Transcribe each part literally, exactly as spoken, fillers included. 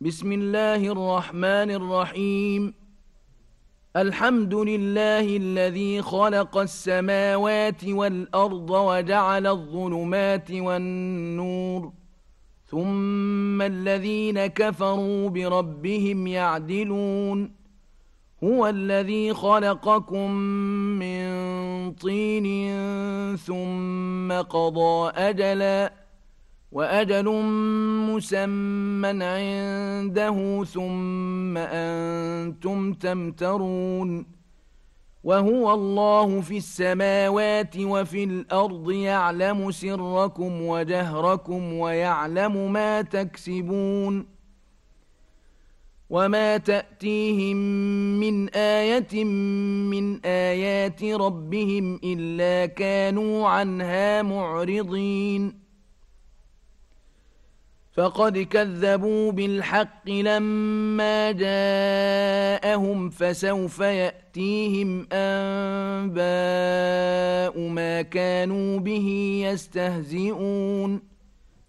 بسم الله الرحمن الرحيم. الحمد لله الذي خلق السماوات والأرض وجعل الظلمات والنور، ثم الذين كفروا بربهم يعدلون. هو الذي خلقكم من طين ثم قضى أجلا، وأجل مسمى عنده ثم أنتم تمترون. وهو الله في السماوات وفي الأرض يعلم سركم وجهركم ويعلم ما تكسبون. وما تأتيهم من آية من آيات ربهم إلا كانوا عنها معرضين. فقد كذبوا بالحق لما جاءهم، فسوف يأتيهم أنباء ما كانوا به يستهزئون.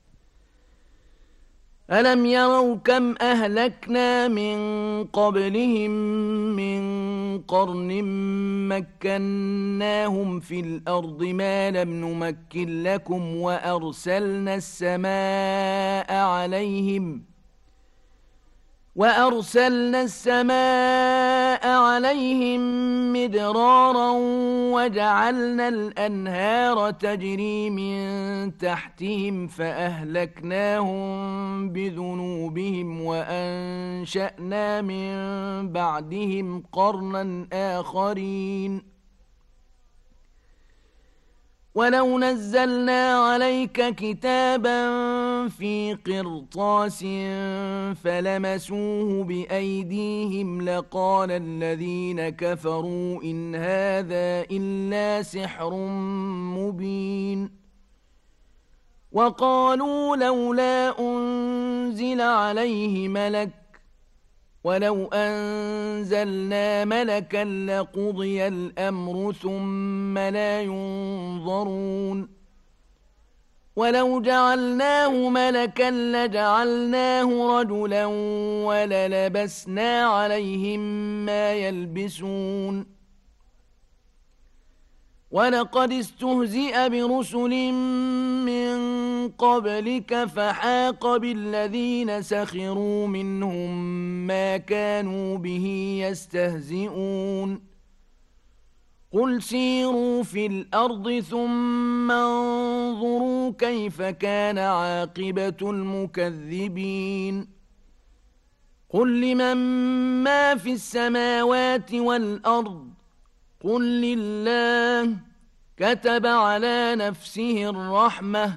ألم يروا كم أهلكنا من قبلهم من قرن مكناهم في الأرض ما لم نمكن لكم، وأرسلنا السماء عليهم وأرسلنا السماء عليهم مدرارا، وجعلنا الأنهار تجري من تحتهم فأهلكناهم بذنوبهم، وأنشأنا من بعدهم قرنا آخرين. ولو نزلنا عليك كتابا في قرطاس فلمسوه بأيديهم لقال الذين كفروا إن هذا إلا سحر مبين. وقالوا لولا أنزل عليه ملك، ولو أنزلنا ملكا لقضي الأمر ثم لا ينظرون. ولو جعلناه ملكا لجعلناه رجلا وللبسنا عليهم ما يلبسون. ولقد استهزئ برسل من قبلك فحاق بالذين سخروا منهم ما كانوا به يستهزئون. قل سيروا في الأرض ثم انظروا كيف كان عاقبة المكذبين. قل لمن ما في السماوات والأرض، قل لله، كتب على نفسه الرحمة،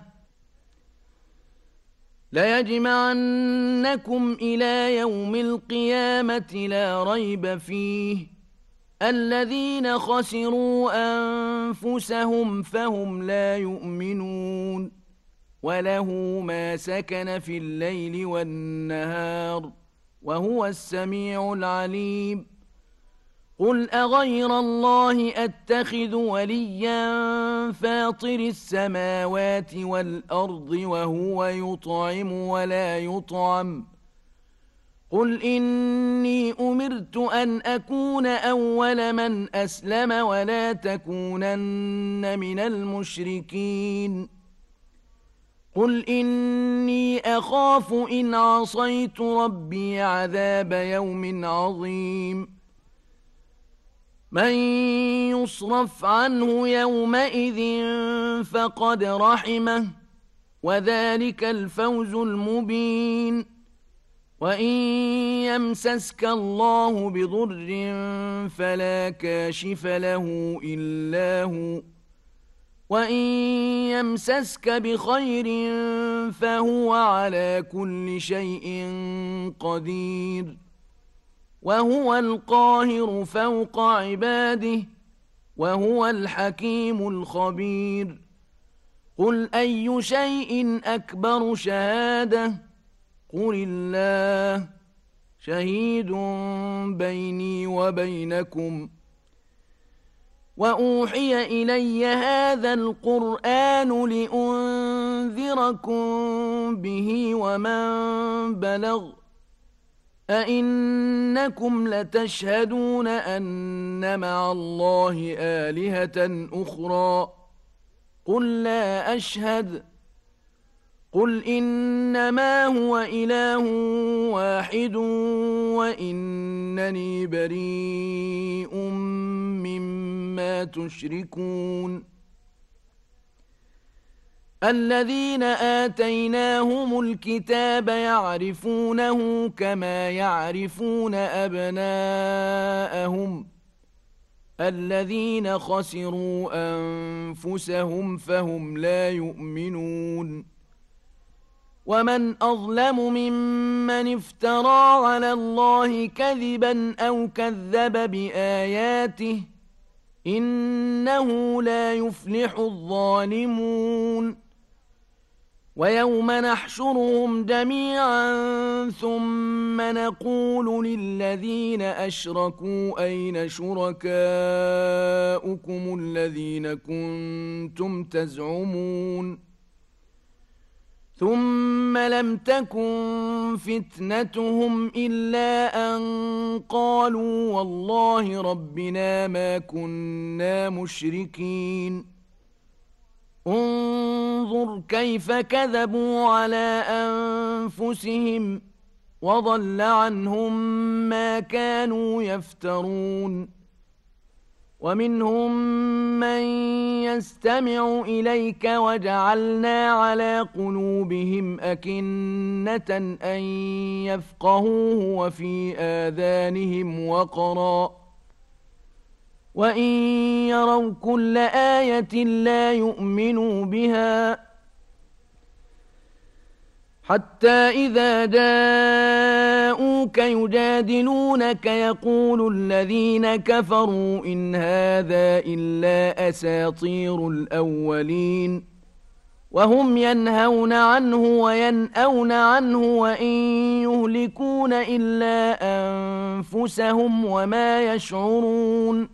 ليجمعنكم إلى يوم القيامة لا ريب فيه، الذين خسروا أنفسهم فهم لا يؤمنون. وله ما سكن في الليل والنهار وهو السميع العليم. قل أغير الله أتخذ وليا فاطر السماوات والأرض وهو يطعم ولا يطعم. قل إني أمرت أن أكون أول من أسلم ولا تكونن من المشركين. قل إني أخاف إن عصيت ربي عذاب يوم عظيم. من يصرف عنه يومئذ فقد رحمه، وذلك الفوز المبين. وإن يمسسك الله بضر فلا كاشف له إلا هو، وإن يمسسك بخير فهو على كل شيء قدير. وهو القاهر فوق عباده، وهو الحكيم الخبير. قل أي شيء أكبر شهادة، قل الله، شهيد بيني وبينكم. وأوحي إلي هذا القرآن لأنذركم به ومن بلغ أئنكم لتشهدون أن مع الله آلهة أخرى قل لا أشهد قل إنما هو إله واحد وإنني بريء مما تشركون الذين آتيناهم الكتاب يعرفونه كما يعرفون أبناءهم الذين خسروا أنفسهم فهم لا يؤمنون ومن أظلم ممن افترى على الله كذبا أو كذب بآياته إنه لا يفلح الظالمون ويوم نحشرهم جميعا ثم نقول للذين أشركوا أين شركاؤكم الذين كنتم تزعمون ثم لم تكن فتنتهم إلا أن قالوا والله ربنا ما كنا مشركين انظر كيف كذبوا على أنفسهم وضل عنهم ما كانوا يفترون ومنهم من يستمع إليك وجعلنا على قلوبهم أكنة أن يفقهوه وفي آذانهم وقرا وإن يروا كل آية لا يؤمنوا بها حتى إذا جاءوك يجادلونك يقول الذين كفروا إن هذا إلا أساطير الأولين وهم ينهون عنه وينأون عنه وإن يهلكون إلا أنفسهم وما يشعرون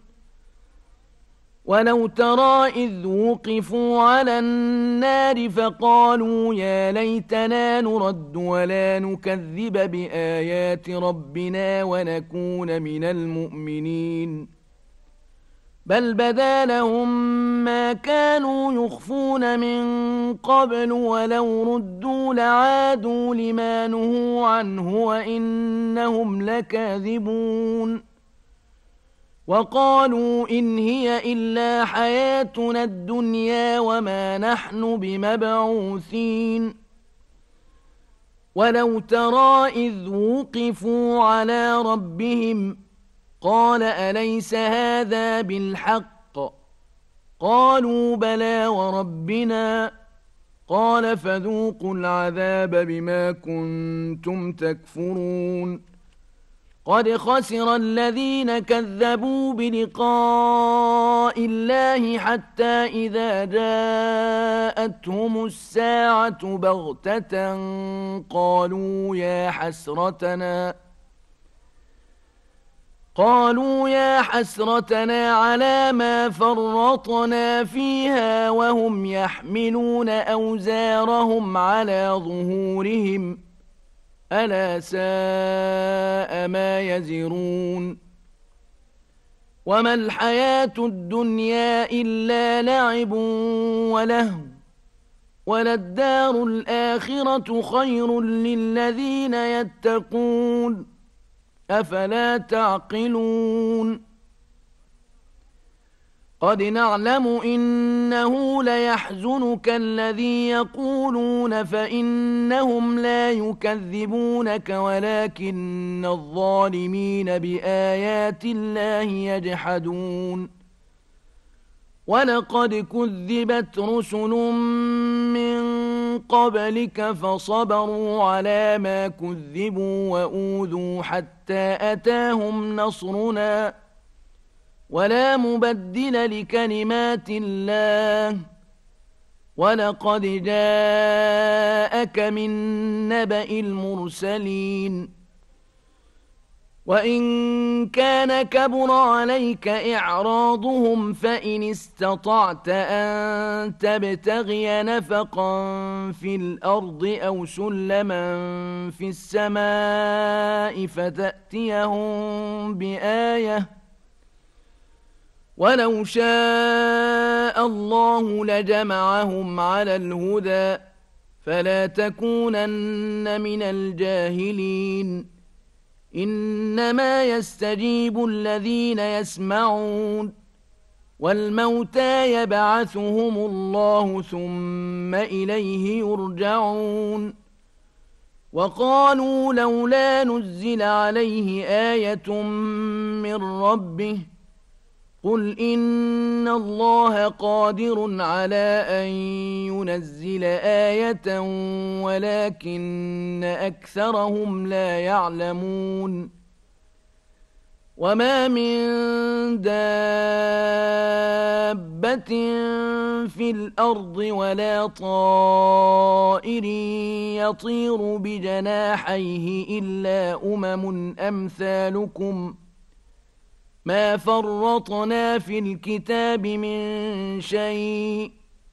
ولو ترى إذ وقفوا على النار فقالوا يا ليتنا نرد ولا نكذب بآيات ربنا ونكون من المؤمنين بل بدا لهم ما كانوا يخفون من قبل ولو ردوا لعادوا لما نهوا عنه وإنهم لكاذبون وقالوا إن هي إلا حياتنا الدنيا وما نحن بمبعوثين ولو ترى إذ وقفوا على ربهم قال أليس هذا بالحق قالوا بلى وربنا قال فذوقوا العذاب بما كنتم تكفرون قد خسر الذين كذبوا بلقاء الله حتى إذا جاءتهم الساعة بغتة قالوا يا حسرتنا قالوا يا حسرتنا على ما فرطنا فيها وهم يحملون أوزارهم على ظهورهم ألا ساء ما يزرون وما الحياة الدنيا إلا لعب ولهو وللدار الآخرة خير للذين يتقون أفلا تعقلون قد نعلم إنه ليحزنك الذي يقولون فإنهم لا يكذبونك ولكن الظالمين بآيات الله يجحدون ولقد كذبت رسل من قبلك فصبروا على ما كذبوا وأوذوا حتى أتاهم نصرنا ولا مبدل لكلمات الله ولقد جاءك من نبأ المرسلين وإن كان كبر عليك إعراضهم فإن استطعت أن تبتغي نفقا في الأرض أو سلما في السماء فتأتيهم بآية ولو شاء الله لجمعهم على الهدى فلا تكونن من الجاهلين إنما يستجيب الذين يسمعون والموتى يبعثهم الله ثم إليه يرجعون وقالوا لولا نزل عليه آية من ربه قل إن الله قادر على أن ينزل آية ولكن أكثرهم لا يعلمون وما من دابة في الأرض ولا طائر يطير بجناحيه إلا أمم أمثالكم ما فرطنا في الكتاب من شيء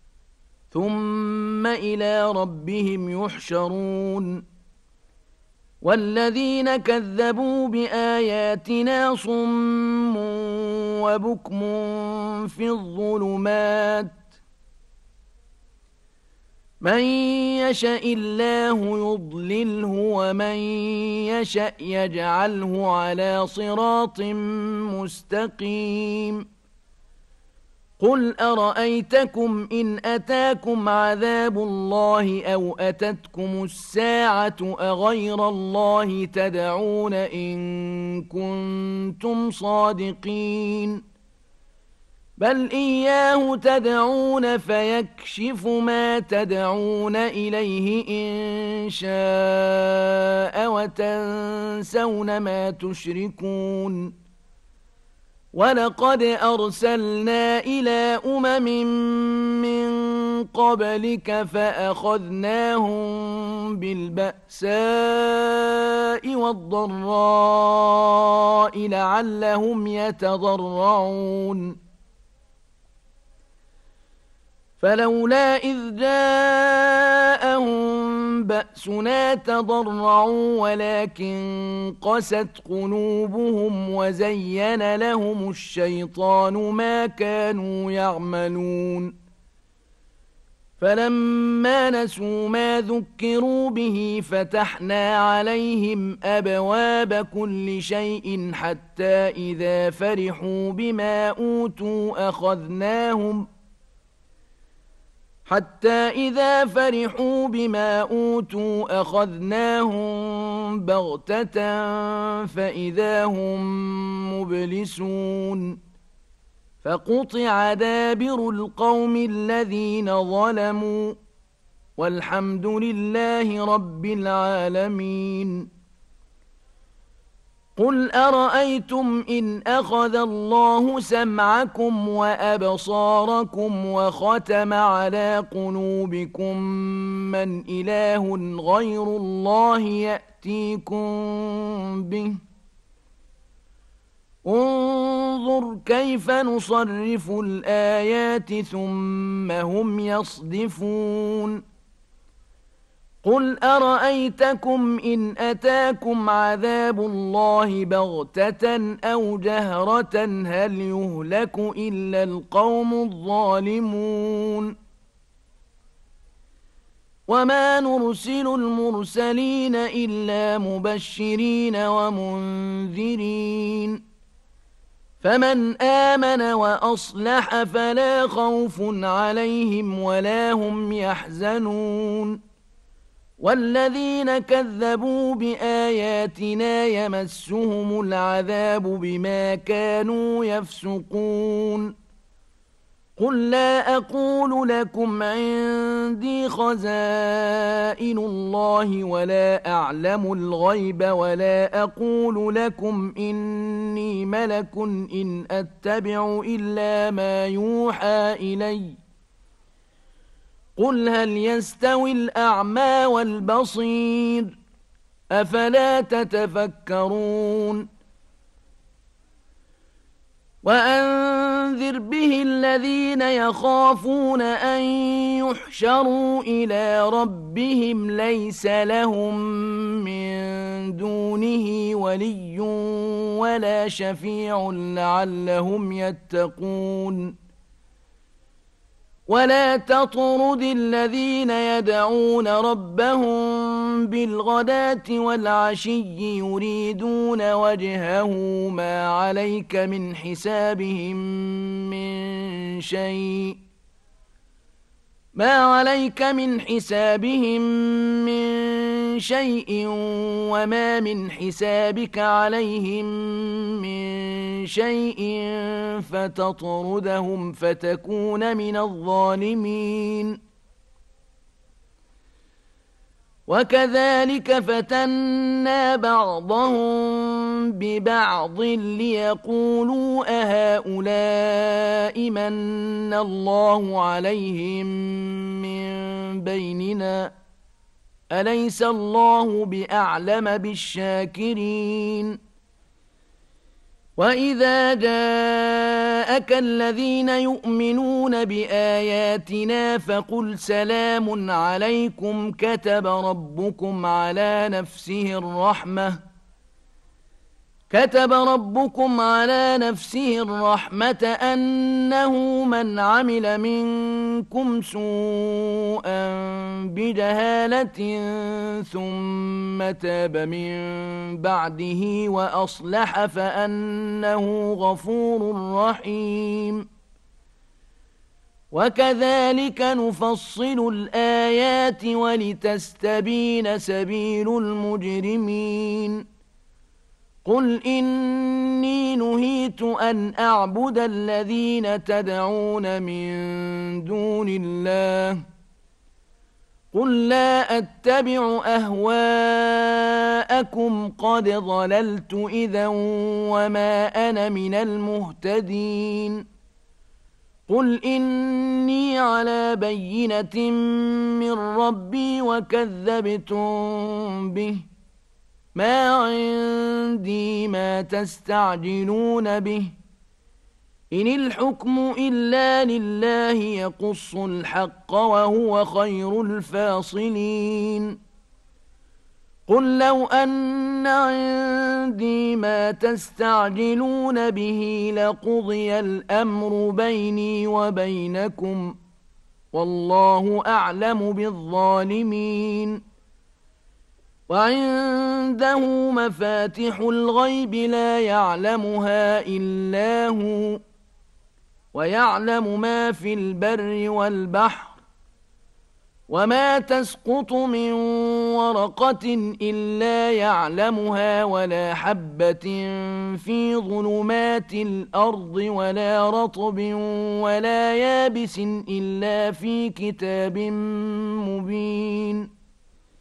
ثم إلى ربهم يحشرون والذين كذبوا بآياتنا صم وبكم في الظلمات من يشاء الله يضلله ومن يشاء يجعله على صراط مستقيم قل أرأيتكم إن أتاكم عذاب الله أو أتتكم الساعة أغير الله تدعون إن كنتم صادقين بل إياه تدعون فيكشف ما تدعون إليه إن شاء وتنسون ما تشركون ولقد أرسلنا إلى أمم من قبلك فأخذناهم بالبأساء والضراء لعلهم يتضرعون فلولا إذ جاءهم بأسنا تضرعوا ولكن قست قلوبهم وزين لهم الشيطان ما كانوا يعملون فلما نسوا ما ذكروا به فتحنا عليهم أبواب كل شيء حتى إذا فرحوا بما أوتوا أخذناهم حتى إذا فرحوا بما أوتوا أخذناهم بغتة فإذا هم مبلسون فقطع دابر القوم الذين ظلموا والحمد لله رب العالمين قل أرأيتم إن أخذ الله سمعكم وأبصاركم وختم على قلوبكم من إله غير الله يأتيكم به انظر كيف نصرف الآيات ثم هم يصدفون قل أرأيتكم إن أتاكم عذاب الله بغتة أو جهرة هل يهلك إلا القوم الظالمون وما نرسل المرسلين إلا مبشرين ومنذرين فمن آمن وأصلح فلا خوف عليهم ولا هم يحزنون والذين كذبوا بآياتنا يمسهم العذاب بما كانوا يفسقون قل لا أقول لكم عندي خزائن الله ولا أعلم الغيب ولا أقول لكم إني ملك إن أتبع إلا ما يوحى إلي قل هل يستوي الأعمى والبصير أفلا تتفكرون وأنذر به الذين يخافون أن يحشروا إلى ربهم ليس لهم من دونه ولي ولا شفيع لعلهم يتقون ولا تطرد الذين يدعون ربهم بالغداة والعشي يريدون وجهه ما عليك من حسابهم من شيء ما عليك من حسابهم من شيء وما من حسابك عليهم من شيء فتطردهم فتكون من الظالمين وكذلك فتنا بعضهم ببعض ليقولوا أهؤلاء من الله عليهم من بيننا أليس الله بأعلم بالشاكرين وإذا جاءك الذين يؤمنون بآياتنا فقل سلام عليكم كتب ربكم على نفسه الرحمة كتب ربكم على نفسه الرحمة أنه من عمل منكم سوءا بجهالة ثم تاب من بعده وأصلح فأنه غفور رحيم وكذلك نفصل الآيات ولتستبين سبيل المجرمين قل إني نهيت أن أعبد الذين تدعون من دون الله قل لا أتبع أهواءكم قد ضللت إذا وما أنا من المهتدين قل إني على بينة من ربي وكذبتم به ما عندي ما تستعجلون به إن الحكم إلا لله يقص الحق وهو خير الفاصلين قل لو أن عندي ما تستعجلون به لقضي الأمر بيني وبينكم والله أعلم بالظالمين وعنده مفاتح الغيب لا يعلمها إلا هو ويعلم ما في البر والبحر وما تسقط من ورقة إلا يعلمها ولا حبة في ظلمات الأرض ولا رطب ولا يابس إلا في كتاب مبين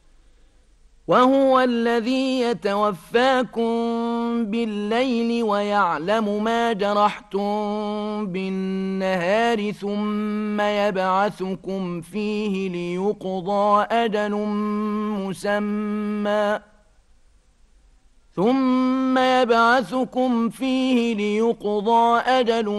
وهو الذي يتوفاكم بالليل ويعلم ما جرحتم بالنهار ثم يبعثكم فيه ليقضى أجل مسمى ثم يبعثكم فيه ليقضى أجل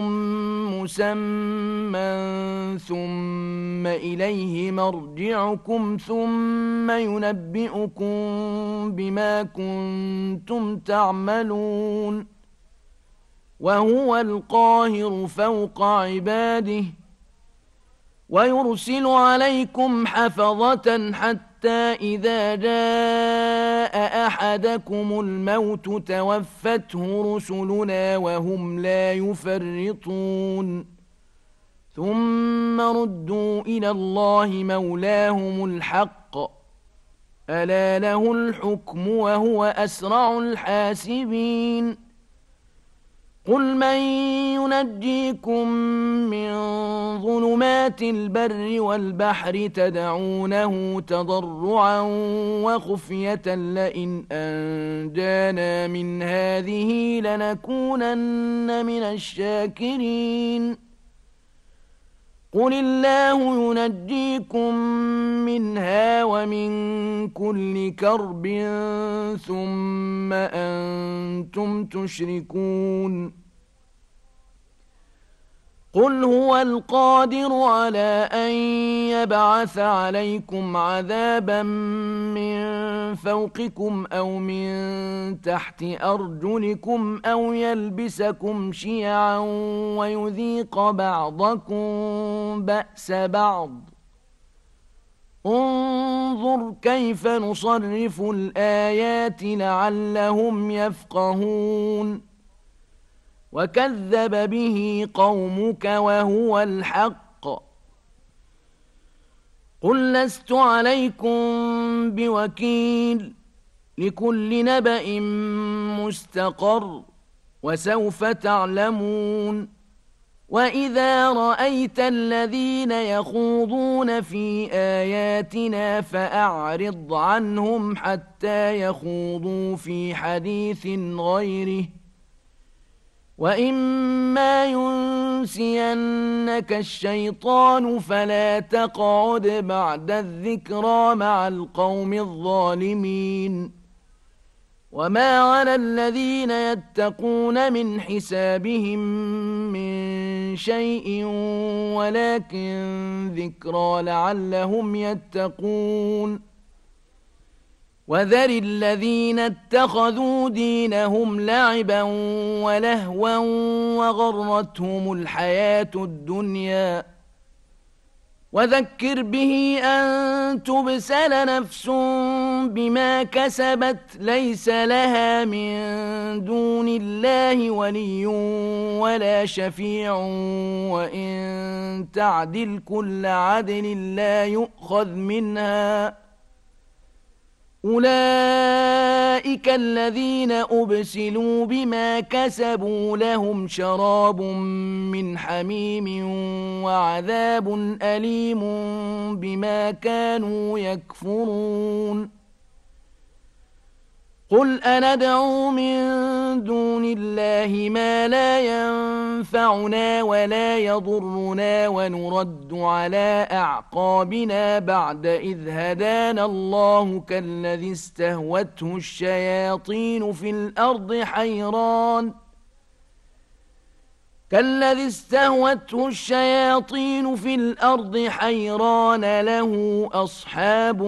مسمى ثم إليه مرجعكم ثم ينبئكم بما كنتم تعملون وهو القاهر فوق عباده ويرسل عليكم حفظة حتى إذا جاء أحدكم الموت توفته رسلنا وهم لا يفرطون ثم ردوا إلى الله مولاهم الحق ألا له الحكم وهو أسرع الحاسبين قل من ينجيكم من ظلمات البر والبحر تدعونه تضرعا وخفية لئن أنجانا من هذه لنكونن من الشاكرين قل الله ينجيكم منها ومن كل كرب ثم أنتم تشركون قل هو القادر على أن يبعث عليكم عذابا من فوقكم أو من تحت أرجلكم أو يلبسكم شيعا ويذيق بعضكم بأس بعض. انظر كيف نصرف الآيات لعلهم يفقهون. وكذب به قومك وهو الحق. قل لست عليكم بوكيل. لكل نبأ مستقر وسوف تعلمون. وإذا رأيت الذين يخوضون في آياتنا فأعرض عنهم حتى يخوضوا في حديث غيره. وإما ينسينك الشيطان فلا تقعد بعد الذكرى مع القوم الظالمين. وما على الذين يتقون من حسابهم من شيء ولكن ذكرى لعلهم يتقون. وذر الذين اتخذوا دينهم لعبا ولهوا وغرتهم الحياة الدنيا. وذكر به أن تبسل نفس بما كسبت ليس لها من دون الله ولي ولا شفيع وإن تعدل كل عدل لا يؤخذ منها. أولئك الذين أبسلوا بما كسبوا لهم شراب من حميم وعذاب أليم بما كانوا يكفرون. قل أندعو من دون الله ما لا ينفعنا ولا يضرنا ونرد على أعقابنا بعد إذ هدانا الله كالذي استهوته الشياطين في الأرض حيران كالذي استهوته الشياطين في الأرض حيران له أصحاب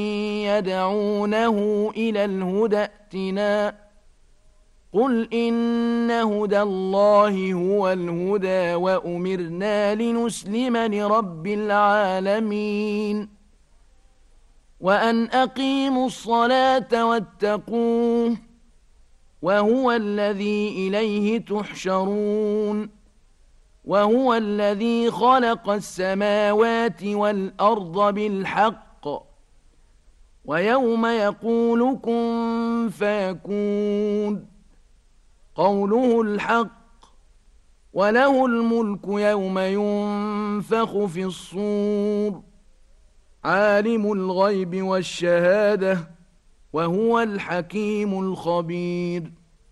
يدعونه إلى الهدى ائتنا. قل إن هدى الله هو الهدى وأمرنا لنسلم لرب العالمين. وأن أقيموا الصلاة واتقوه وهو الذي إليه تحشرون. وهو الذي خلق السماوات والأرض بالحق ويوم يقول كن فيكون قوله الحق. وله الملك يوم ينفخ في الصور عالم الغيب والشهادة وهو الحكيم الخبير.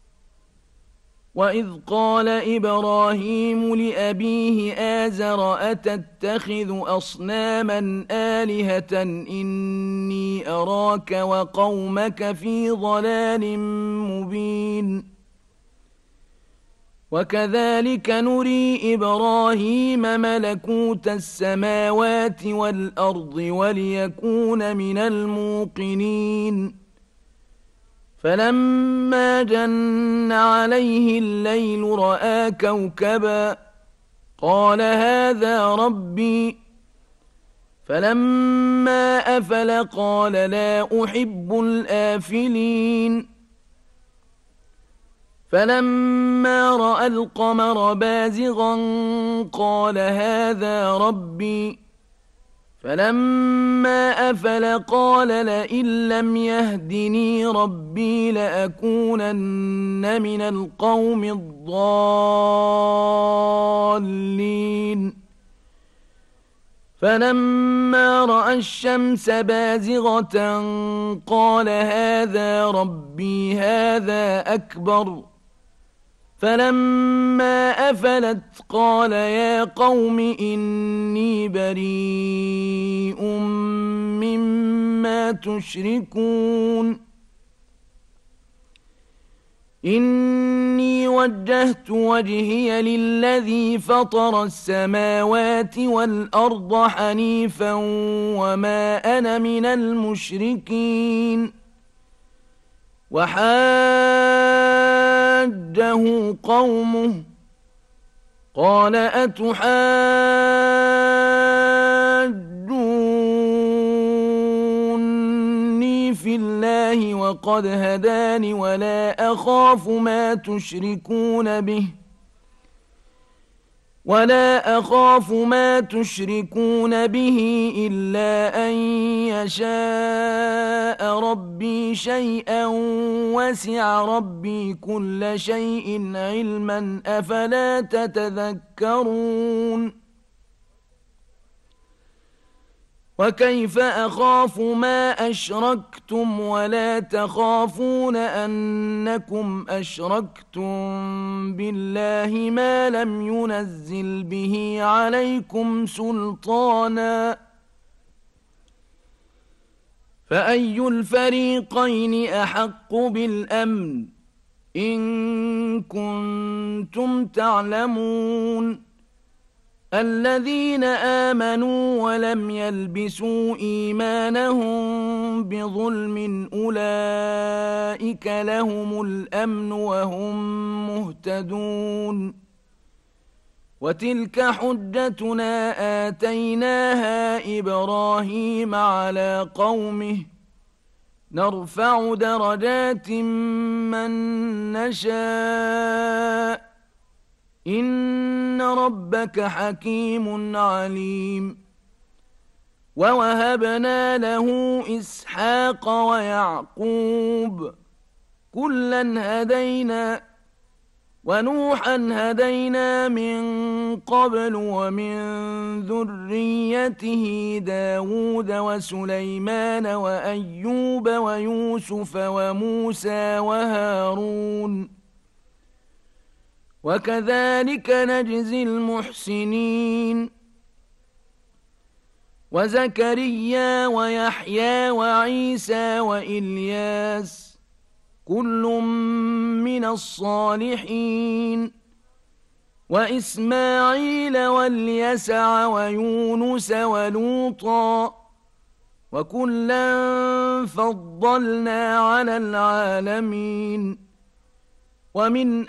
وإذ قال إبراهيم لأبيه آزر أتتخذ أصناما آلهة إني أراك وقومك في ضلال مبين. وكذلك نري إبراهيم ملكوت السماوات والأرض وليكون من الموقنين. فلما جن عليه الليل رأى كوكبا قال هذا ربي. فلما أفل قال لا أحب الآفلين. فلما رأى القمر بازغا قال هذا ربي. فلما أفل قال لئن لم يهدني ربي لأكونن من القوم الضالين. فلما رأى الشمس بازغة قال هذا ربي هذا أكبر. فلما أفلت قال يا قوم إني بريء مما تشركون. إني وجهت وجهي للذي فطر السماوات والأرض حنيفا وما أنا من المشركين وحاجه قومه قال أتحاجوني في الله وقد هداني ولا أخاف ما تشركون به ولا أخاف ما تشركون به إلا أن يشاء ربي شيئا وسع ربي كل شيء علما أفلا تتذكرون وكيف أخاف ما أشركتم ولا تخافون أنكم أشركتم بالله ما لم ينزل به عليكم سلطانا فأي الفريقين أحق بالأمن إن كنتم تعلمون الذين آمنوا ولم يلبسوا إيمانهم بظلم أولئك لهم الأمن وهم مهتدون وتلك حجتنا آتيناها إبراهيم على قومه نرفع درجات من نشاء إن ربك حكيم عليم ووهبنا له إسحاق ويعقوب كلا هدينا ونوحا هدينا من قبل ومن ذريته داود وسليمان وأيوب ويوسف وموسى وهارون وكذلك نجزي المحسنين وزكريا ويحيى وعيسى وإلياس كل من الصالحين وإسماعيل واليسع ويونس ولوطا وكلا فضلنا على العالمين ومن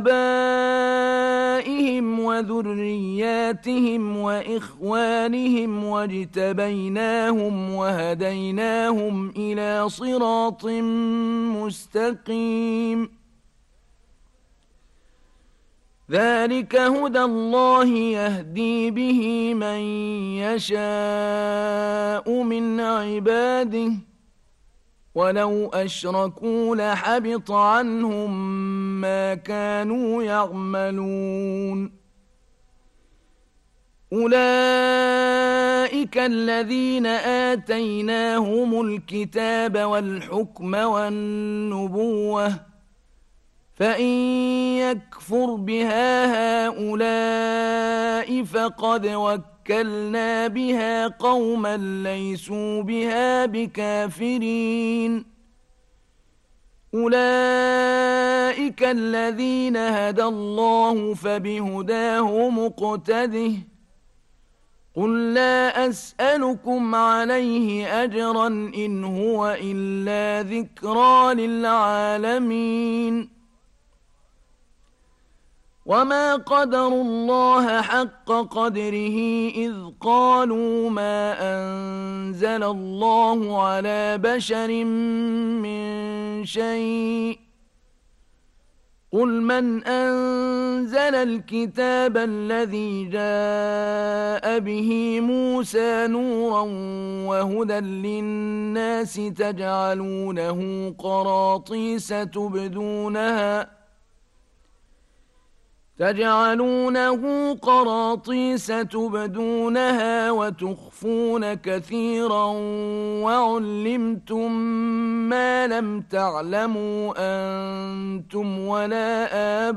آبائهم وذرياتهم وإخوانهم واجتبيناهم وهديناهم إلى صراط مستقيم ذلك هدى الله يهدي به من يشاء من عباده ولو أشركوا لحبط عنهم ما كانوا يعملون أولئك الذين آتيناهم الكتاب والحكم والنبوة فإن يكفر بها هؤلاء فقد وكلنا بها قوما ليسوا بها بكافرين أولئك الذين هدى الله فبهداه مقتده قل لا أسألكم عليه أجرا إن هو إلا ذكرى للعالمين وما قدروا الله حق قدره إذ قالوا ما أنزل الله على بشر من شيء قل من أنزل الكتاب الذي جاء به موسى نورا وهدى للناس تجعلونه قراطيس تبدونها تجعلونه قراطيس تبدونها وتخفون كثيرا وعلمتم ما لم تعلموا أنتم ولا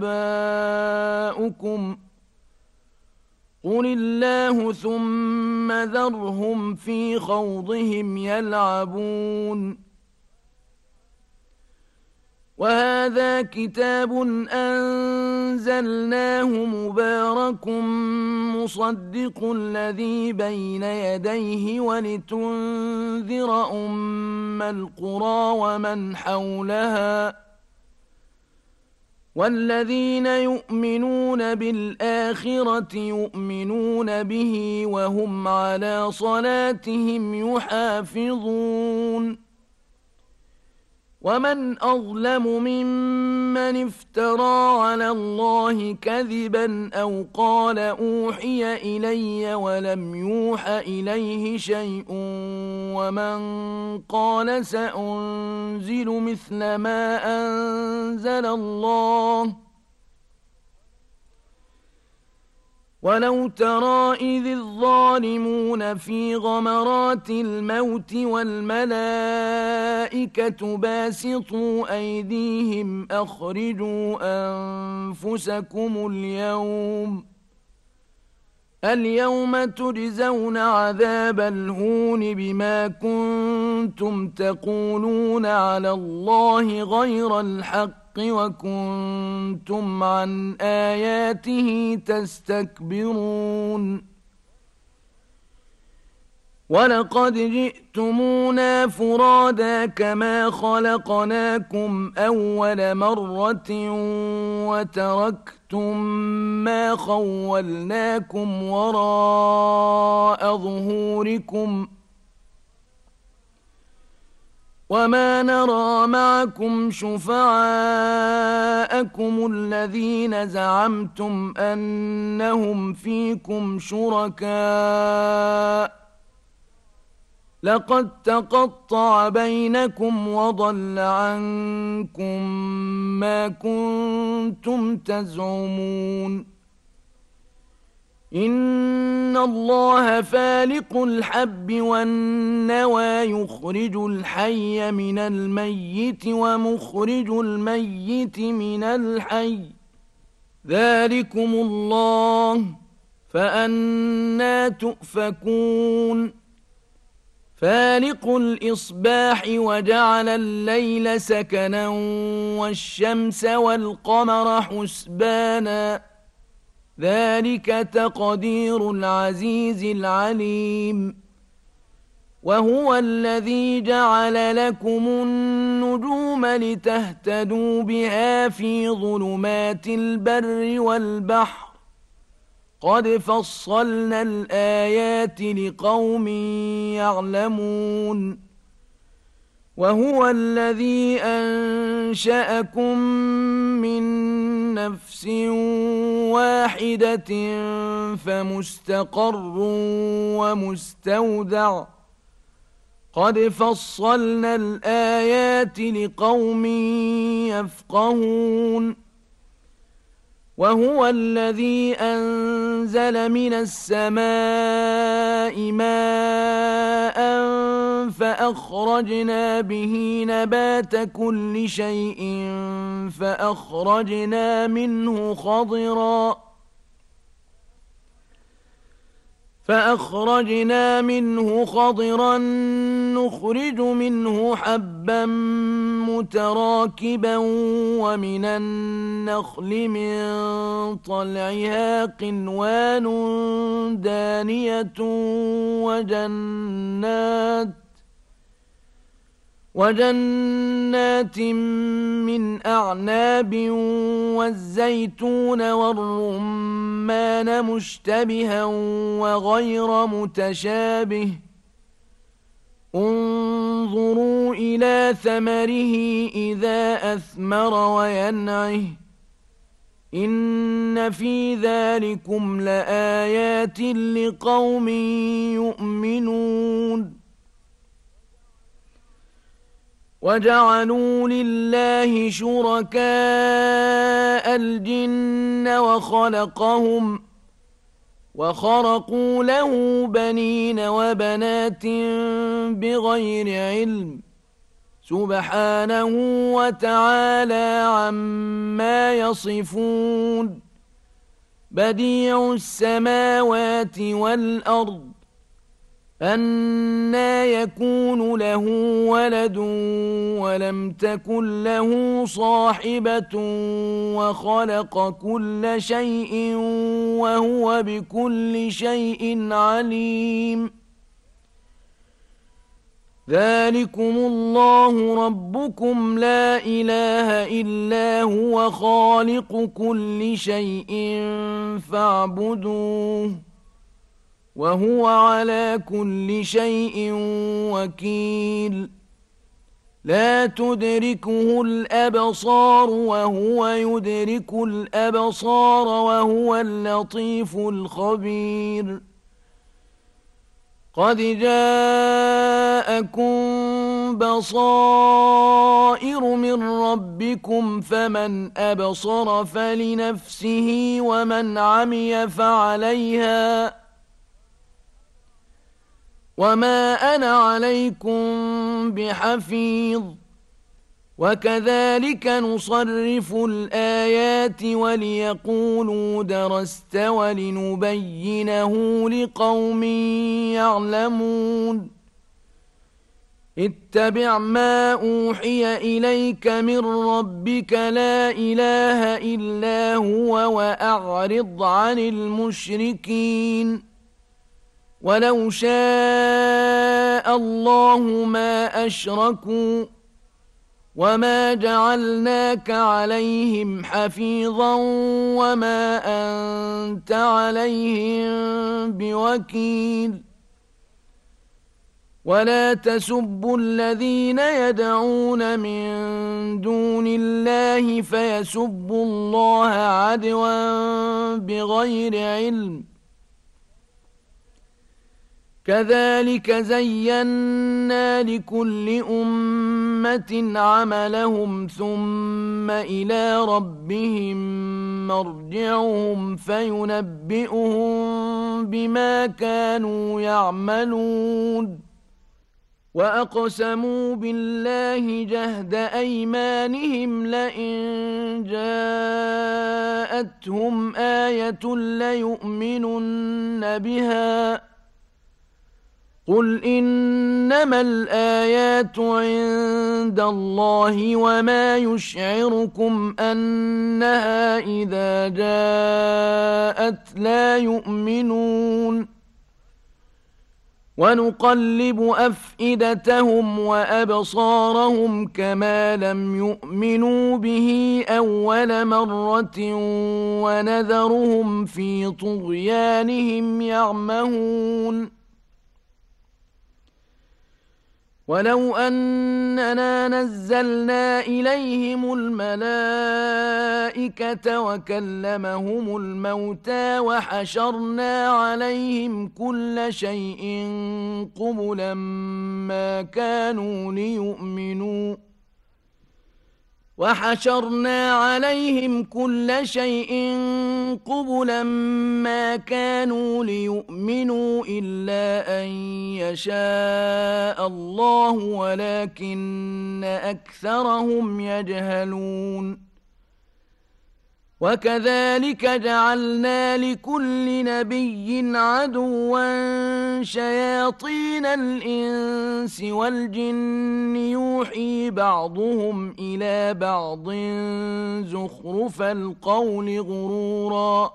آباؤكم قل الله ثم ذرهم في خوضهم يلعبون وهذا هذا كتاب أنزلناه مبارك مصدق الذي بين يديه ولتنذر أم القرى ومن حولها والذين يؤمنون بالآخرة يؤمنون به وهم على صلاتهم يحافظون ومن أظلم ممن افترى على الله كذبا أو قال أوحي إلي ولم يوح إليه شيء ومن قال سأنزل مثل ما أنزل الله ولو ترى إذ الظالمون في غمرات الموت والملائكة باسطوا أيديهم أخرجوا أنفسكم اليوم اليوم تجزون عذاب الهون بما كنتم تقولون على الله غير الحق وكنتم عن آياته تستكبرون ولقد جئتمونا فرادا كما خلقناكم أول مرة وتركتم ما خولناكم وراء ظهوركم وما نرى معكم شفعاءكم الذين زعمتم أنهم فيكم شركاء لقد تقطع بينكم وضل عنكم ما كنتم تزعمون إن الله فالق الحب والنوى يخرج الحي من الميت ومخرج الميت من الحي ذلكم الله فأنى تؤفكون فالق الإصباح وجعل الليل سكنا والشمس والقمر حسبانا ذلك تقدير العزيز العليم وهو الذي جعل لكم النجوم لتهتدوا بها في ظلمات البر والبحر قد فصلنا الآيات لقوم يعلمون وهو الذي أنشأكم من نفس واحدة فمستقر ومستودع قد فصلنا الآيات لقوم يفقهون وهو الذي أنزل من السماء ماء فأخرجنا به نبات كل شيء فأخرجنا منه خضرا فأخرجنا منه خضرا نخرج منه حبا متراكبا ومن النخل من طلعها قنوان دانية وجنات وجنات من أعناب والزيتون والرمان مشتبها وغير متشابه انظروا إلى ثمره إذا أثمر وينعه إن في ذلكم لآيات لقوم يؤمنون وجعلوا لله شركاء الجن وخلقهم وخرقوا له بنين وبنات بغير علم سبحانه وتعالى عما يصفون بديع السماوات والأرض أَنَّىٰ يَكُونُ لَهُ وَلَدٌ وَلَمْ تَكُن لَّهُ صَاحِبَةٌ وَخَلَقَ كُلَّ شَيْءٍ وَهُوَ بِكُلِّ شَيْءٍ عَلِيمٌ ذَٰلِكُمُ اللَّهُ رَبُّكُمْ لَا إِلَٰهَ إِلَّا هُوَ خَالِقُ كُلِّ شَيْءٍ فَاعْبُدُوهُ وَهُوَ عَلَىٰ كُلِّ شَيْءٍ وَكِيلٌ لَا تُدْرِكُهُ الْأَبْصَارُ وَهُوَ يُدْرِكُ الْأَبْصَارَ وَهُوَ اللَّطِيفُ الْخَبِيرُ قَدْ جَاءَكُم بَصَائِرُ مِن رَّبِّكُمْ فَمَنْ أَبْصَرَ فَلِنَفْسِهِ وَمَنْ عَمِيَ فَعَلَيْهَا وَمَا أَنَا عَلَيْكُمْ بِحَفِيظٍ وَكَذَلِكَ نُصَرِّفُ الْآيَاتِ وَلِيَقُولُوا دَرَسْتَ وَلِنُبَيِّنَهُ لِقَوْمٍ يَعْلَمُونَ اتَّبِعْ مَا أُوحِيَ إِلَيْكَ مِن رَّبِّكَ لَا إِلَٰهَ إِلَّا هُوَ وَأَعْرِضْ عَنِ الْمُشْرِكِينَ وَلَوْ شَاءَ اللَّهُ مَا أَشْرَكُوا وَمَا جَعَلْنَاكَ عَلَيْهِمْ حَفِيظًا وَمَا أَنتَ عَلَيْهِم بِوَكِيلٍ وَلَا تَسُبُّوا الَّذِينَ يَدْعُونَ مِن دُونِ اللَّهِ فَيَسُبُّوا اللَّهَ عَدْوًا بِغَيْرِ عِلْمٍ كَذَلِكَ زَيَّنَّا لِكُلِّ أُمَّةٍ عَمَلَهُمْ ثُمَّ إِلَىٰ رَبِّهِم مَّرْجِعُهُمْ فَيُنَبِّئُهُم بِمَا كَانُوا يَعْمَلُونَ وَأَقْسَمُوا بِاللَّهِ جَهْدَ أَيْمَانِهِمْ لَئِن جَاءَتْهُمْ آيَةٌ لَّيُؤْمِنُنَّ بِهَا قُلْ إِنَّمَا الْآيَاتُ عِندَ اللَّهِ وَمَا يُشْعِرُكُمْ أَنَّهَا إِذَا جَاءَتْ لَا يُؤْمِنُونَ وَنُقَلِّبُ أَفْئِدَتَهُمْ وَأَبْصَارَهُمْ كَمَا لَمْ يُؤْمِنُوا بِهِ أَوَّلَ مَرَّةٍ وَنَذَرُهُمْ فِي طُغْيَانِهِمْ يَعْمَهُونَ وَلَوْ أَنَّنَا نَزَّلْنَا إِلَيْهِمُ الْمَلَائِكَةَ وَكَلَّمَهُمُ الْمَوْتَىٰ وَحَشَرْنَا عَلَيْهِمْ كُلَّ شَيْءٍ قُبُلًا مَّا كَانُوا لِيُؤْمِنُوا وَحَشَرْنَا عَلَيْهِمْ كُلَّ شَيْءٍ قُبُلًا مَّا كَانُوا لِيُؤْمِنُوا إِلَّا أَن يَشَاءَ اللَّهُ وَلَٰكِنَّ أَكْثَرَهُمْ يَجْهَلُونَ وَكَذَٰلِكَ جَعَلْنَا لِكُلِّ نَبِيٍّ عَدُوًّا شَيَاطِينَ الْإِنسِ وَالْجِنِّ يُوحِي بَعْضُهُمْ إِلَىٰ بَعْضٍ زُخْرُفَ الْقَوْلِ غُرُورًا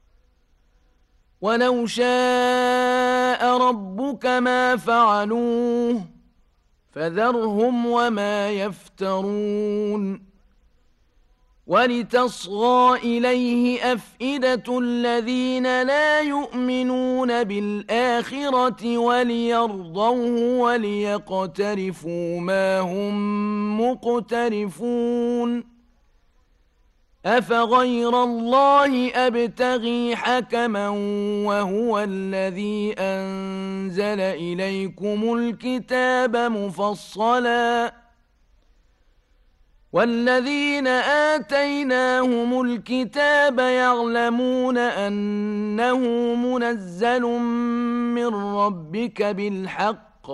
وَلَوْ شَاءَ رَبُّكَ مَا فَعَلُوهُ فَذَرْهُمْ وَمَا يَفْتَرُونَ وَلِتَصْغَىٰ إِلَيْهِ أَفْئِدَةُ الَّذِينَ لَا يُؤْمِنُونَ بِالْآخِرَةِ وَلِيَرْضَوْهُ وَلِيَقْتَرِفُوا مَا هُم مُّقْتَرِفُونَ أَفَغَيْرَ اللَّهِ أَبْتَغِي حَكَمًا وَهُوَ الَّذِي أَنزَلَ إِلَيْكُمُ الْكِتَابَ مُفَصَّلًا وَالَّذِينَ آتَيْنَاهُمُ الْكِتَابَ يَعْلَمُونَ أَنَّهُ مُنَزَّلٌ مِّن رَّبِّكَ بِالْحَقِّ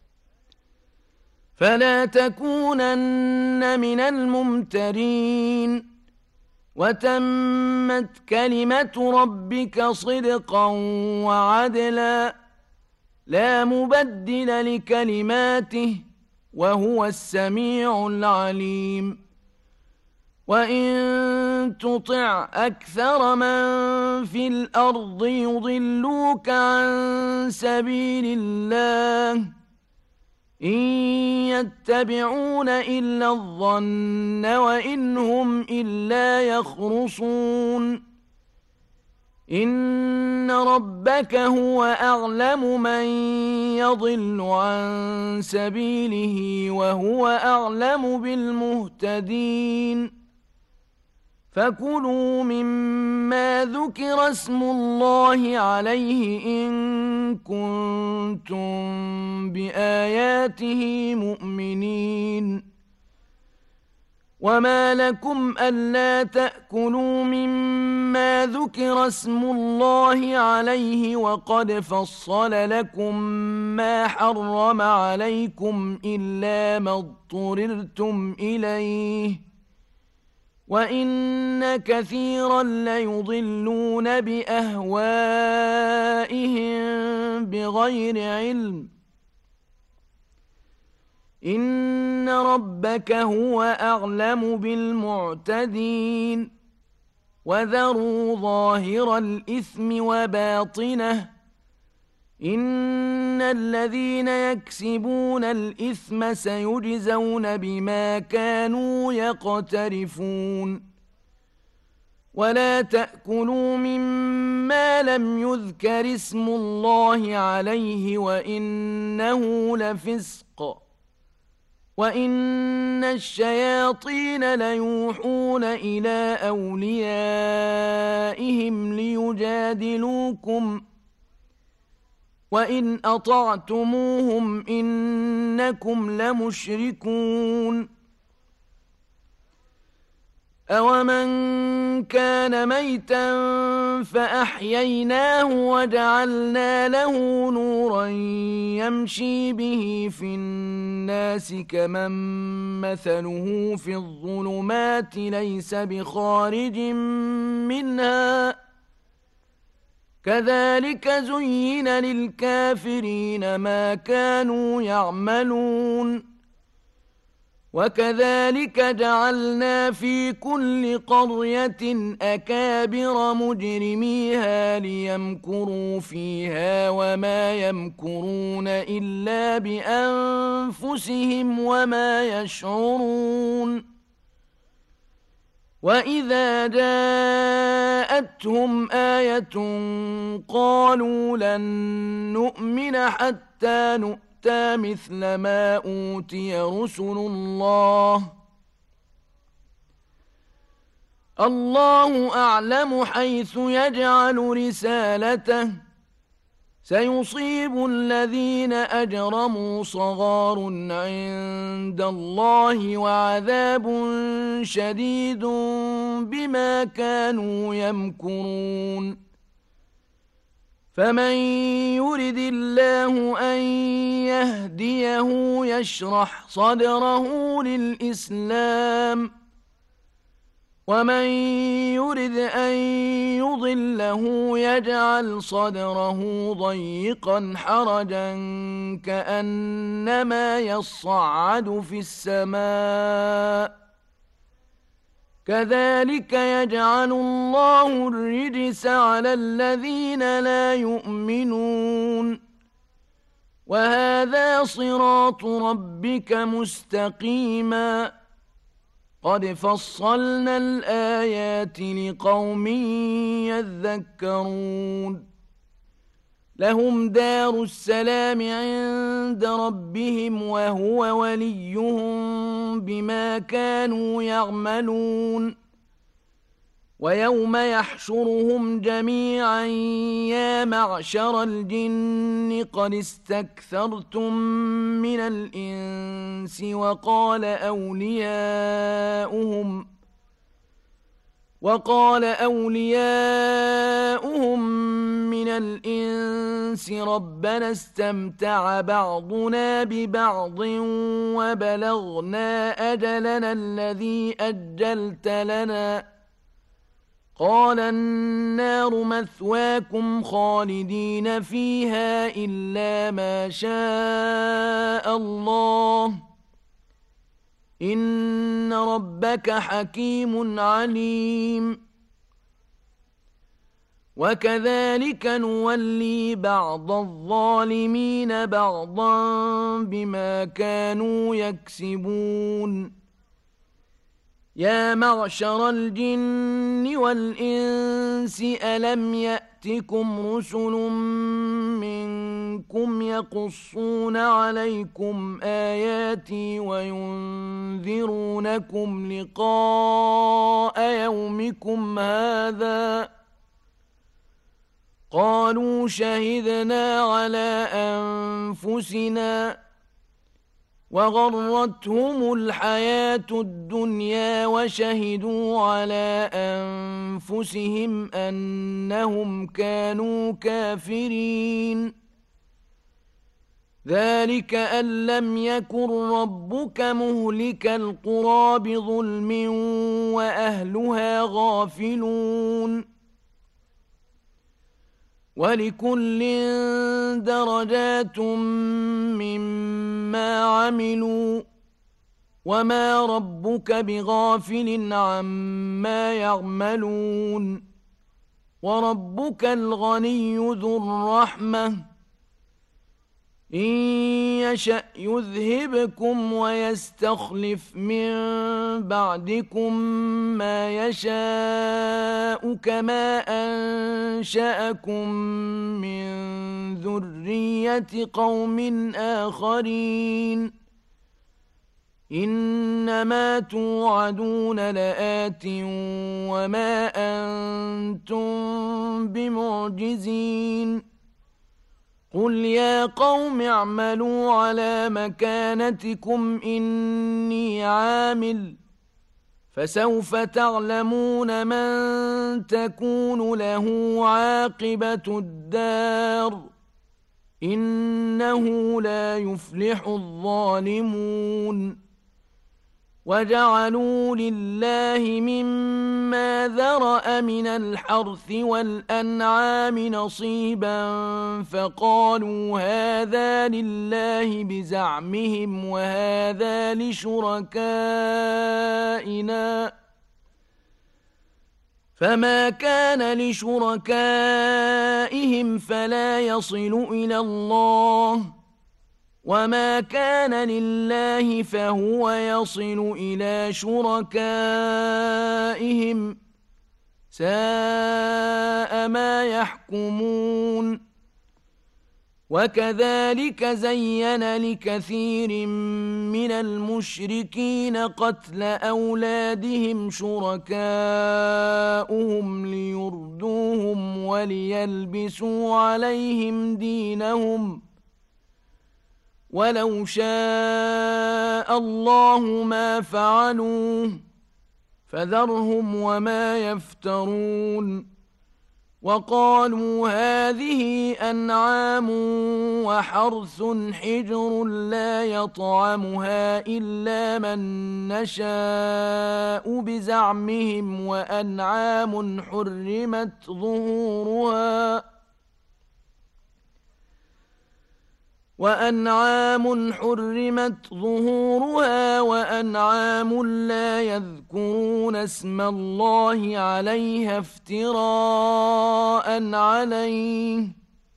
فَلَا تَكُونَنَّ مِنَ الْمُمْتَرِينَ وَتَمَّتْ كَلِمَةُ رَبِّكَ صِدْقًا وَعَدْلًا لا مبدل لكلماته وهو السميع العليم. وإن تطع أكثر من في الأرض يضلوك عن سبيل الله إن يتبعون إلا الظن وإن هم إلا يخرصون. إن ربك هو أعلم من يضل عن سبيله وهو أعلم بالمهتدين. فكلوا مما ذكر اسم الله عليه إن كنتم بآياته مؤمنين. وما لكم ألا تأكلوا مما ذكر اسم الله عليه وقد فصل لكم ما حرم عليكم إلا ما اضطررتم إليه وإن كثيرا ليضلون بأهوائهم بغير علم. إن ربك هو أعلم بالمعتدين. وذروا ظاهر الإثم وباطنه إن الذين يكسبون الإثم سيجزون بما كانوا يقترفون. ولا تأكلوا مما لم يذكر اسم الله عليه وإنه لفسق وإن الشياطين ليوحون إلى أوليائهم ليجادلوكم وإن أطعتموهم إنكم لمشركون. أومن كان ميتا فأحييناه وجعلنا له نورا يمشي به في الناس كمن مثله في الظلمات ليس بخارج منها كذلك زين للكافرين ما كانوا يعملون. وكذلك جعلنا في كل قرية أكابر مجرميها ليمكروا فيها وما يمكرون إلا بأنفسهم وما يشعرون. وإذا جاءتهم آية قالوا لن نؤمن حتى نؤمن مثل ما أوتي رسل الله الله أعلم حيث يجعل رسالته سيصيب الذين أجرموا صغار عند الله وعذاب شديد بما كانوا يمكرون. فمن يرد الله أن يهديه يشرح صدره للإسلام ومن يرد أن يضله يجعل صدره ضيقا حرجا كأنما يصعد في السماء كذلك يجعل الله الرجس على الذين لا يؤمنون. وهذا صراط ربك مستقيما قد فصلنا الآيات لقوم يذكرون. لهم دار السلام عند ربهم وهو وليهم بما كانوا يعملون. ويوم يحشرهم جميعا يا معشر الجن قد استكثرتم من الإنس وقال أولياؤهم وقال أولياؤهم من الإنس ربنا استمتع بعضنا ببعض وبلغنا أجلنا الذي أجلت لنا قال النار مثواكم خالدين فيها إلا ما شاء الله إن ربك حكيم عليم وكذلك نولي بعض الظالمين بعضا بما كانوا يكسبون يا معشر الجن والإنس ألم يأتكم رسل منكم يقصون عليكم آياتي وينذرونكم لقاء يومكم هذا قالوا شهدنا على أنفسنا وغرتهم الحياة الدنيا وشهدوا على أنفسهم أنهم كانوا كافرين ذلك أن لم يكن ربك مهلك القرى بظلم وأهلها غافلون ولكل درجات مما عملوا وما ربك بغافل عما يعملون وربك الغني ذو الرحمة إن يشأ يذهبكم ويستخلف من بعدكم ما يشاء كما أنشأكم من ذرية قوم آخرين إنما توعدون لآت وما أنتم بمعجزين قل يا قوم اعملوا على مكانتكم إني عامل فسوف تعلمون من تكون له عاقبة الدار إنه لا يفلح الظالمون وجعلوا لله مما ذرأ من الحرث والأنعام نصيبا فقالوا هذا لله بزعمهم وهذا لشركائنا فما كان لشركائهم فلا يصل إلى الله وما كان لله فهو يصل إلى شركائهم ساء ما يحكمون وكذلك زين لكثير من المشركين قتل أولادهم شركاؤهم ليردوهم وليلبسوا عليهم دينهم ولو شاء الله ما فعلوه فذرهم وما يفترون وقالوا هذه أنعام وحرث حجر لا يطعمها إلا من نشاء بزعمهم وأنعام حرمت ظهورها وأنعام حرمت ظهورها وأنعام لا يذكرون اسم الله عليها افتراء عليه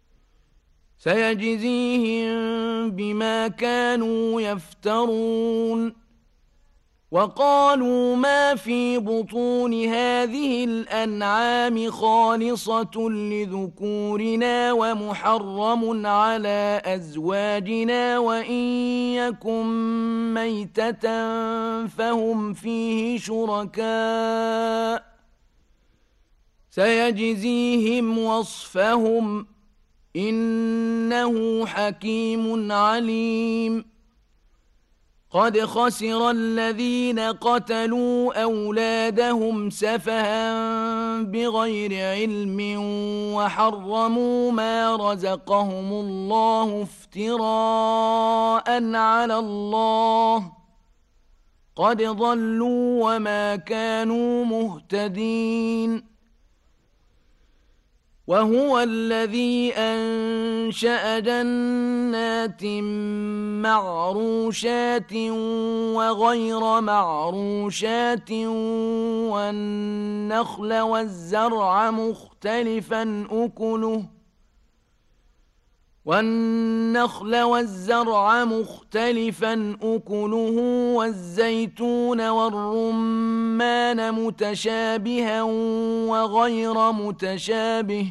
سيجزيهم بما كانوا يفترون وقالوا ما في بطون هذه الأنعام خالصة لذكورنا ومحرم على أزواجنا وإن يكن ميتة فهم فيه شركاء سيجزيهم وصفهم إنه حكيم عليم قد خسر الذين قتلوا أولادهم سفها بغير علم وحرموا ما رزقهم الله افتراء على الله قد ضلوا وما كانوا مهتدين وهو الذي أنشأ جنات معروشات وغير معروشات والنخل والزرع مختلفا أكله والنخل والزرع مختلفا أكله والزيتون والرمان متشابها وغير متشابه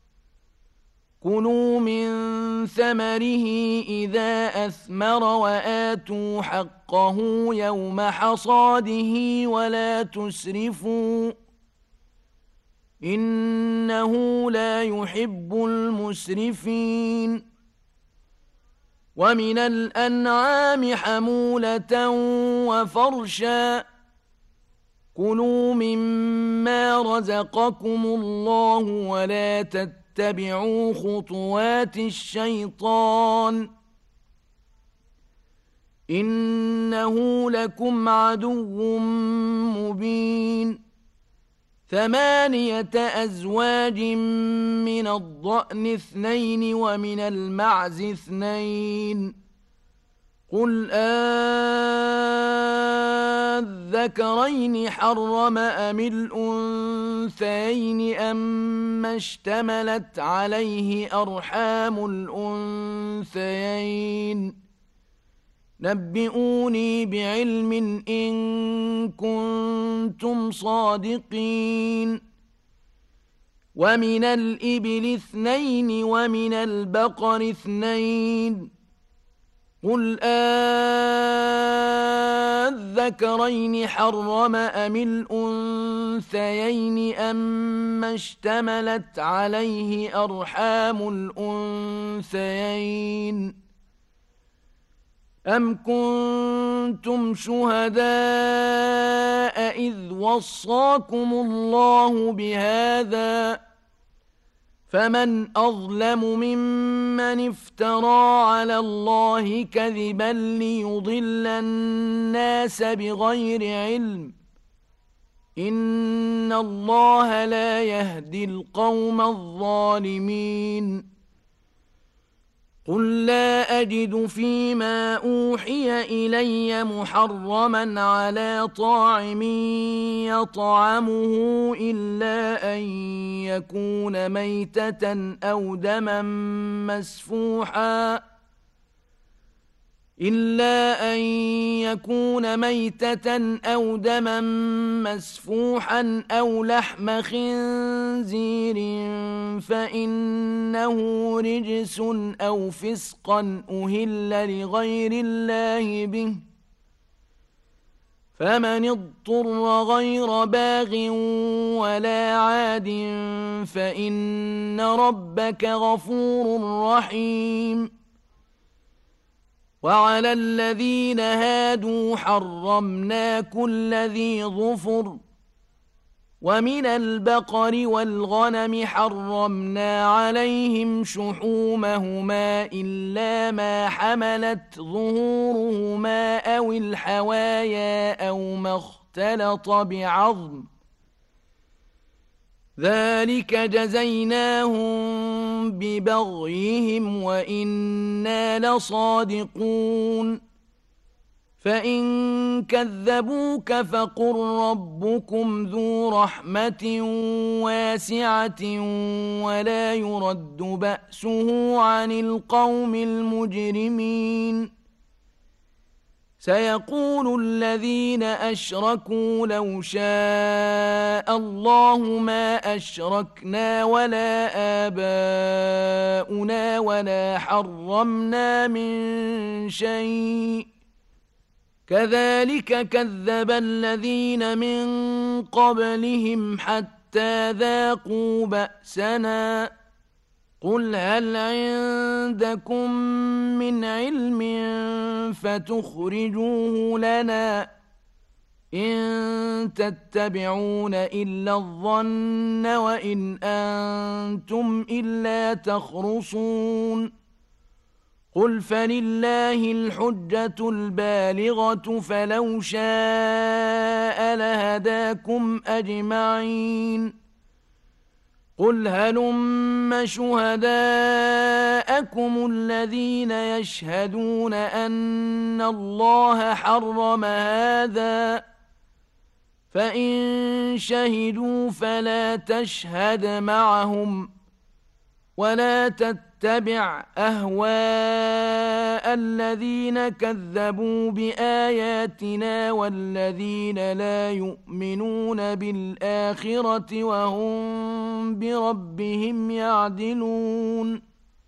كلوا من ثمره إذا أثمر وآتوا حقه يوم حصاده ولا تسرفوا إنه لا يحب المسرفين ومن الأنعام حمولة وفرشا كلوا مما رزقكم الله ولا تتبعوا خطوات الشيطان إنه لكم عدو مبين ثمانية أزواج من الضأن اثنين ومن المعز اثنين قل أذكرين حرم أم الأنثيين أما اشتملت عليه أرحام الأنثيين نبئوني بعلم إن كنتم صادقين ومن الإبل اثنين ومن البقر اثنين قل أذكرين حرم أم الأنثيين أما اشتملت عليه أرحام الأنثيين أم كنتم شهداء إذ وصاكم الله بهذا فمن أظلم ممن افترى على الله كذبا ليضل الناس بغير علم إن الله لا يهدي القوم الظالمين قل لا أجد فيما أوحي إلي محرما على طاعم يطعمه إلا أن يكون ميتة أو دما مسفوحا إلا أن يكون ميتة أو دما مسفوحا أو لحم خنزير فإنه رجس أو فسقا أهل لغير الله به فمن اضطر غير باغ ولا عاد فإن ربك غفور رحيم وعلى الذين هادوا حرمنا كل ذي ظفر ومن البقر والغنم حرمنا عليهم شحومهما إلا ما حملت ظهورهما أو الحوايا أو ما اختلط بعظم ذلك جزيناهم ببغيهم وإنا لصادقون فإن كذبوك فقل ربكم ذو رحمة واسعة ولا يرد بأسه عن القوم المجرمين سيقول الذين أشركوا لو شاء الله ما أشركنا ولا آباؤنا ولا حرمنا من شيء كذلك كذب الذين من قبلهم حتى ذاقوا بأسنا قل هل عندكم من علم فتخرجوه لنا إن تتبعون إلا الظن وإن أنتم إلا تخرصون قل فلله الحجة البالغة فلو شاء لهداكم أجمعين قل هلم شهداءكم الذين يشهدون أن الله حرم هذا فإن شهدوا فلا تشهد معهم ولا تتبع أهواء الذين كذبوا بآياتنا والذين لا يؤمنون بالآخرة وهم بربهم يعدلون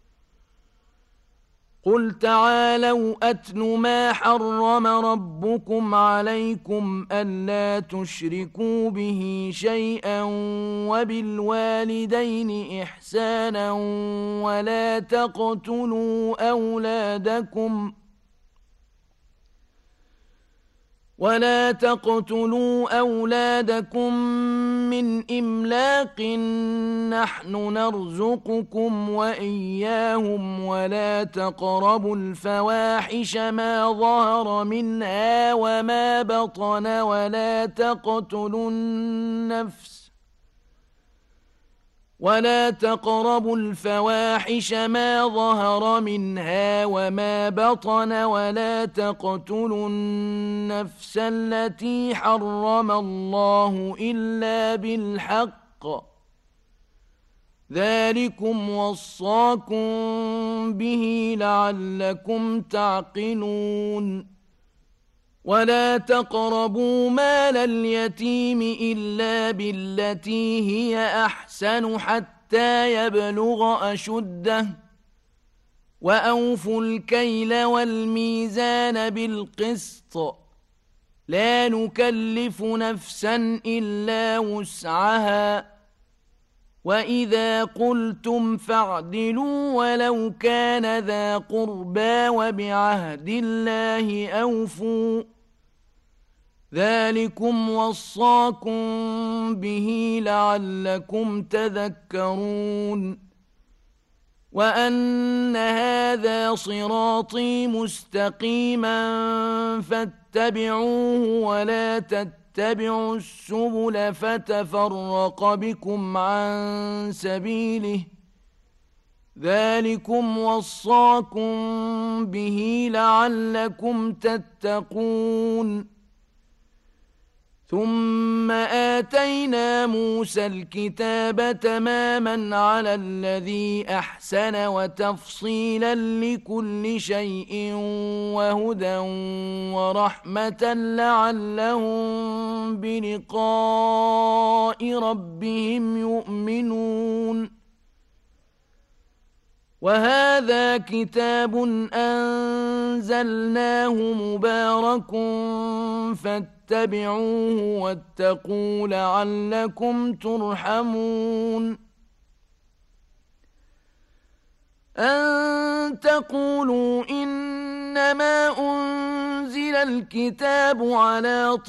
قل تعالوا أتل ما حرم ربكم عليكم ألا تشركوا به شيئا وبالوالدين إحسانا ولا تقتلوا أولادكم ولا تقتلوا أولادكم من إملاق نحن نرزقكم وإياهم ولا تقربوا الفواحش ما ظهر منها وما بطن ولا تقتلوا النفس ولا تقربوا الفواحش ما ظهر منها وما بطن ولا تقتلوا النفس التي حرم الله إلا بالحق ذلكم وصاكم به لعلكم تعقلون ولا تقربوا مال اليتيم إلا بالتي هي أحسن حتى يبلغ أشده وأوفوا الكيل والميزان بالقسط لا نكلف نفسا إلا وسعها وإذا قلتم فاعدلوا ولو كان ذا قربى وبعهد الله أوفوا ذلكم وصاكم به لعلكم تذكرون وأن هذا صراطي مستقيما فاتبعوه ولا تتبعوا السبل فتفرق بكم عن سبيله ذلكم وصاكم به لعلكم تتقون ثم آتينا موسى الكتاب تماما على الذي أحسن وتفصيلا لكل شيء وهدى ورحمة لعلهم بلقاء ربهم يؤمنون وهذا كتاب أنزلناه مبارك فاتبعوه واتقوا لعلكم ترحمون أن تقولوا إنما أنزل الكتاب على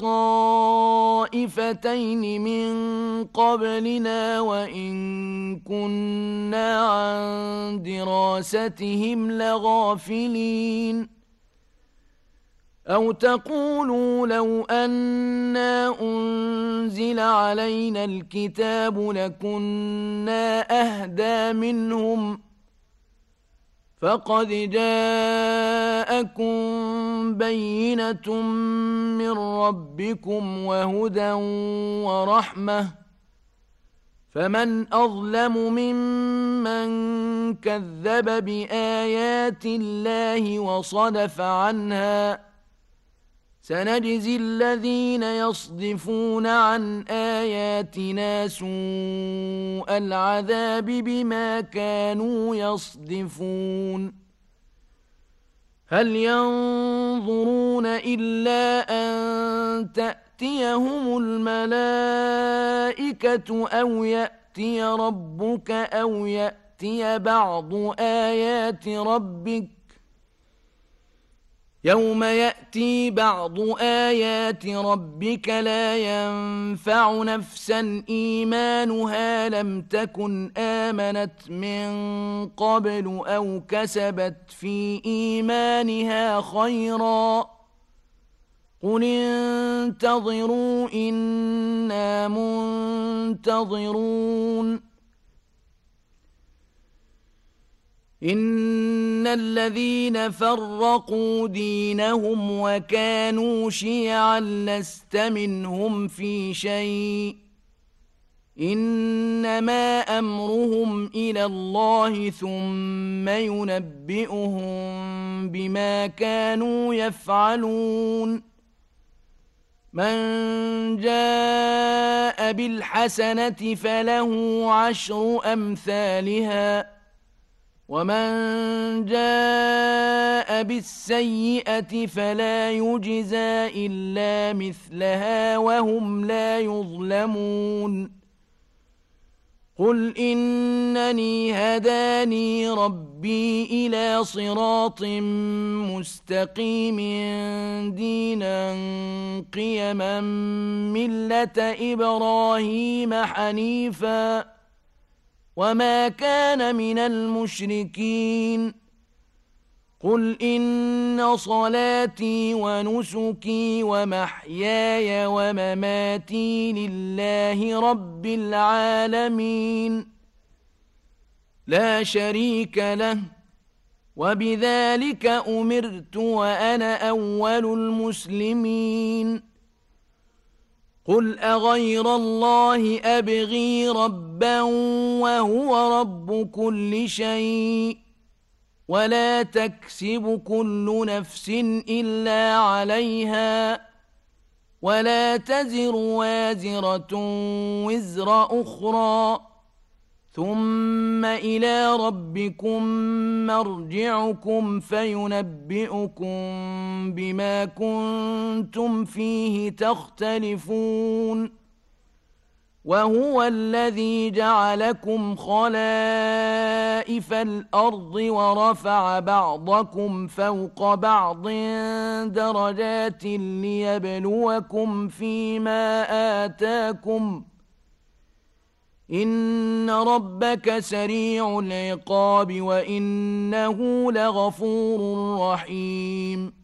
طائفتين من قبلنا وإن كنا عن دراستهم لغافلين أو تقولوا لو أنا أنزل علينا الكتاب لكنا أهدى منهم فقد جاءكم بينة من ربكم وهدى ورحمة فمن أظلم ممن كذب بآيات الله وصدف عنها سنجزي الذين يصدفون عن آياتنا سوء العذاب بما كانوا يصدفون هل ينظرون إلا أن تأتيهم الملائكة أو يأتي ربك أو يأتي بعض آيات ربك يوم يأتي بعض آيات ربك لا ينفع نفسا إيمانها لم تكن آمنت من قبل أو كسبت في إيمانها خيرا قل انتظروا إنا منتظرون إن الذين فرقوا دينهم وكانوا شيعا لست منهم في شيء إنما أمرهم إلى الله ثم ينبئهم بما كانوا يفعلون من جاء بالحسنة فله عشر أمثالها ومن جاء بالسيئة فلا يجزى إلا مثلها وهم لا يظلمون قل إنني هداني ربي إلى صراط مستقيم دينا قيما ملة إبراهيم حنيفا وما كان من المشركين قل إن صلاتي ونسكي ومحياي ومماتي لله رب العالمين لا شريك له وبذلك أمرت وأنا أول المسلمين قل أغير الله أبغي ربا وهو رب كل شيء ولا تكسب كل نفس إلا عليها ولا تزر وازرة وزر أخرى ثم إلى ربكم مرجعكم فينبئكم بما كنتم فيه تختلفون وهو الذي جعلكم خلائف الأرض ورفع بعضكم فوق بعض درجات ليبلوكم فيما آتاكم إن ربك سريع العقاب وإنه لغفور رحيم